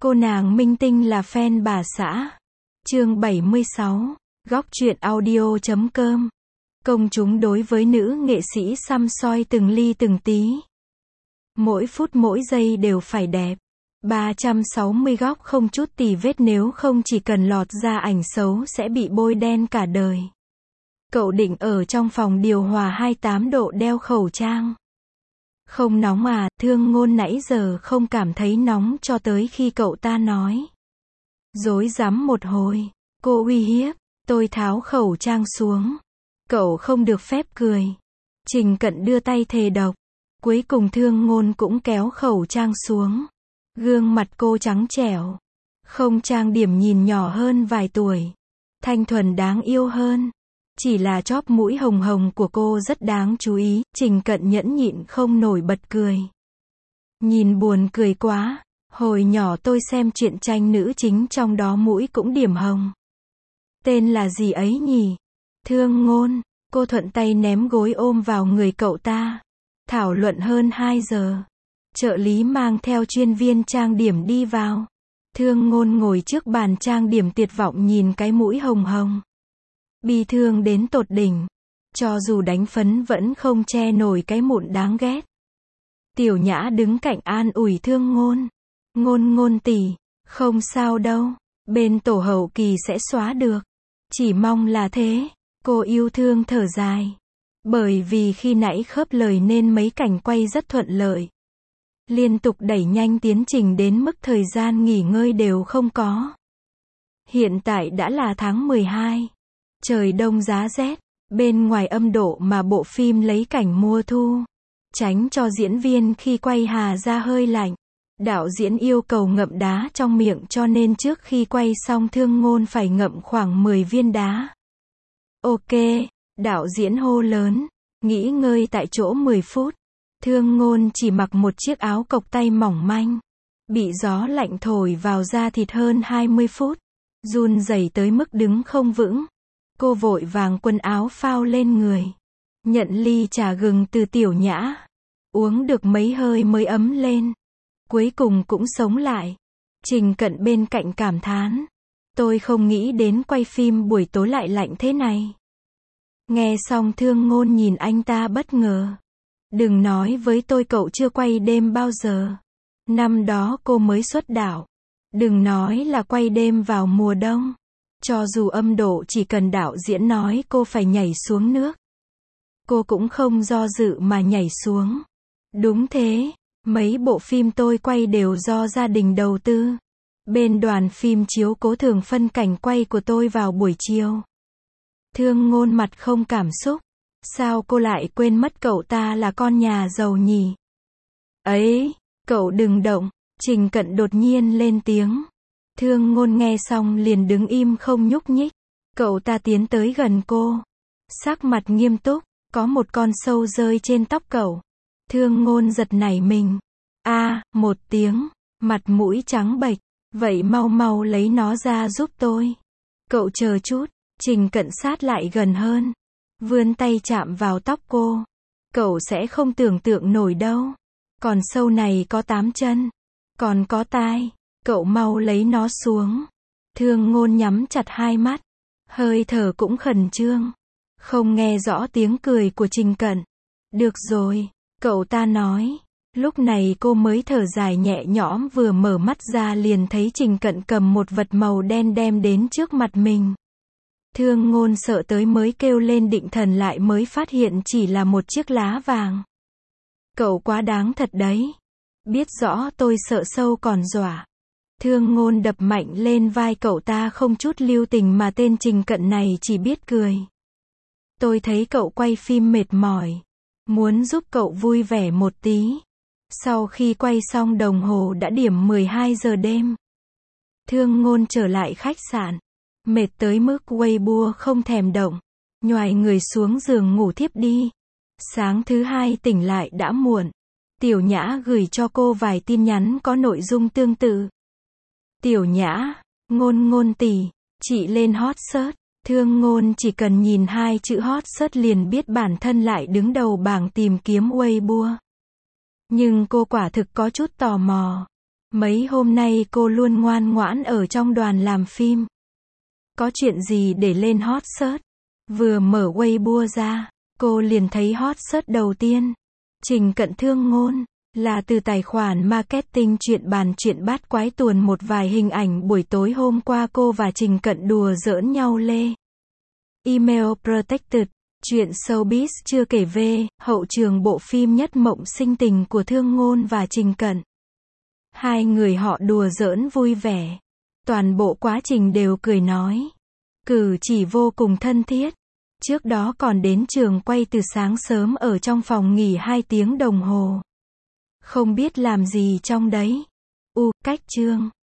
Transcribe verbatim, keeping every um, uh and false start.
Cô nàng minh tinh là fan bà xã. Chương bảy mươi sáu. Góc truyện audio chấm com. Công chúng đối với nữ nghệ sĩ săm soi từng ly từng tí. Mỗi phút mỗi giây đều phải đẹp. ba trăm sáu mươi góc không chút tì vết, nếu không chỉ cần lọt ra ảnh xấu sẽ bị bôi đen cả đời. Cậu định ở trong phòng điều hòa hai mươi tám độ đeo khẩu trang. Không nóng à? Thương Ngôn nãy giờ không cảm thấy nóng cho tới khi cậu ta nói. Rối rắm một hồi, cô uy hiếp, tôi tháo khẩu trang xuống. Cậu không được phép cười. Trình Cận đưa tay thề độc. Cuối cùng Thương Ngôn cũng kéo khẩu trang xuống. Gương mặt cô trắng trẻo, không trang điểm, nhìn nhỏ hơn vài tuổi. Thanh thuần đáng yêu hơn. Chỉ là chóp mũi hồng hồng của cô rất đáng chú ý. Trình Cận nhẫn nhịn không nổi bật cười. Nhìn buồn cười quá. Hồi nhỏ tôi xem truyện tranh nữ chính trong đó mũi cũng điểm hồng. Tên là gì ấy nhỉ? Thương Ngôn. Cô thuận tay ném gối ôm vào người cậu ta. Thảo luận hơn hai giờ. Trợ lý mang theo chuyên viên trang điểm đi vào. Thương Ngôn ngồi trước bàn trang điểm tuyệt vọng nhìn cái mũi hồng hồng. Bi thương đến tột đỉnh. Cho dù đánh phấn vẫn không che nổi cái mụn đáng ghét. Tiểu Nhã đứng cạnh an ủi Thương Ngôn. Ngôn Ngôn tỷ, không sao đâu. Bên tổ hậu kỳ sẽ xóa được. Chỉ mong là thế. Cô yêu thương thở dài. Bởi vì khi nãy khớp lời nên mấy cảnh quay rất thuận lợi. Liên tục đẩy nhanh tiến trình đến mức thời gian nghỉ ngơi đều không có. Hiện tại đã là tháng mười hai. Trời đông giá rét. Bên ngoài âm độ mà bộ phim lấy cảnh mùa thu. Tránh cho diễn viên khi quay hà ra hơi lạnh. Đạo diễn yêu cầu ngậm đá trong miệng, cho nên trước khi quay xong Thương Ngôn phải ngậm khoảng mười viên đá. Ok, đạo diễn hô lớn. Nghỉ ngơi tại chỗ mười phút. Thương Ngôn chỉ mặc một chiếc áo cộc tay mỏng manh. Bị gió lạnh thổi vào da thịt hơn hai mươi phút. Run rẩy tới mức đứng không vững. Cô vội vàng quần áo phao lên người. Nhận ly trà gừng từ Tiểu Nhã. Uống được mấy hơi mới ấm lên. Cuối cùng cũng sống lại. Trình Cận bên cạnh cảm thán. Tôi không nghĩ đến quay phim buổi tối lại lạnh thế này. Nghe xong Thương Ngôn nhìn anh ta bất ngờ. Đừng nói với tôi cậu chưa quay đêm bao giờ. Năm đó cô mới xuất đạo. Đừng nói là quay đêm vào mùa đông. Cho dù âm độ, chỉ cần đạo diễn nói cô phải nhảy xuống nước, cô cũng không do dự mà nhảy xuống. Đúng thế, mấy bộ phim tôi quay đều do gia đình đầu tư. Bên đoàn phim chiếu cố thường phân cảnh quay của tôi vào buổi chiều. Thương Ngôn mặt không cảm xúc. Sao cô lại quên mất cậu ta là con nhà giàu nhỉ? Ấy, cậu đừng động. Trình Cận đột nhiên lên tiếng. Thương Ngôn nghe xong liền đứng im không nhúc nhích. Cậu ta tiến tới gần cô. Sắc mặt nghiêm túc. Có một con sâu rơi trên tóc cậu. Thương Ngôn giật nảy mình. A, à, một tiếng. Mặt mũi trắng bệch. Vậy mau mau lấy nó ra giúp tôi. Cậu chờ chút. Trình Cận sát lại gần hơn. Vươn tay chạm vào tóc cô. Cậu sẽ không tưởng tượng nổi đâu. Còn sâu này có tám chân. Còn có tai. Cậu mau lấy nó xuống. Thương Ngôn nhắm chặt hai mắt. Hơi thở cũng khẩn trương. Không nghe rõ tiếng cười của Trình Cận. Được rồi, cậu ta nói. Lúc này cô mới thở dài nhẹ nhõm, vừa mở mắt ra liền thấy Trình Cận cầm một vật màu đen đem đến trước mặt mình. Thương Ngôn sợ tới mới kêu lên định thần, lại mới phát hiện chỉ là một chiếc lá vàng. Cậu quá đáng thật đấy. Biết rõ tôi sợ sâu còn dọa. Thương Ngôn đập mạnh lên vai cậu ta không chút lưu tình, mà tên Trình Cận này chỉ biết cười. Tôi thấy cậu quay phim mệt mỏi. Muốn giúp cậu vui vẻ một tí. Sau khi quay xong đồng hồ đã điểm mười hai giờ đêm. Thương Ngôn trở lại khách sạn. Mệt tới mức Weibo không thèm động. Nhoài người xuống giường ngủ thiếp đi. Sáng thứ hai tỉnh lại đã muộn. Tiểu Nhã gửi cho cô vài tin nhắn có nội dung tương tự. Tiểu Nhã, Ngôn Ngôn tỷ, chị lên hot search. Thương Ngôn chỉ cần nhìn hai chữ hot search liền biết bản thân lại đứng đầu bảng tìm kiếm Weibo. Nhưng cô quả thực có chút tò mò. Mấy hôm nay cô luôn ngoan ngoãn ở trong đoàn làm phim. Có chuyện gì để lên hot search. Vừa mở Weibo ra, cô liền thấy hot search đầu tiên. Trình Cận thương ngôn. Là từ tài khoản marketing chuyện bàn chuyện bát quái tuồn một vài hình ảnh buổi tối hôm qua cô và Trình Cận đùa giỡn nhau lê. Email Protected. Chuyện showbiz chưa kể về, hậu trường bộ phim Nhất Mộng Sinh Tình của Thương Ngôn và Trình Cận. Hai người họ đùa giỡn vui vẻ. Toàn bộ quá trình đều cười nói. Cử chỉ vô cùng thân thiết. Trước đó còn đến trường quay từ sáng sớm ở trong phòng nghỉ hai tiếng đồng hồ. Không biết làm gì trong đấy. U, cách chương.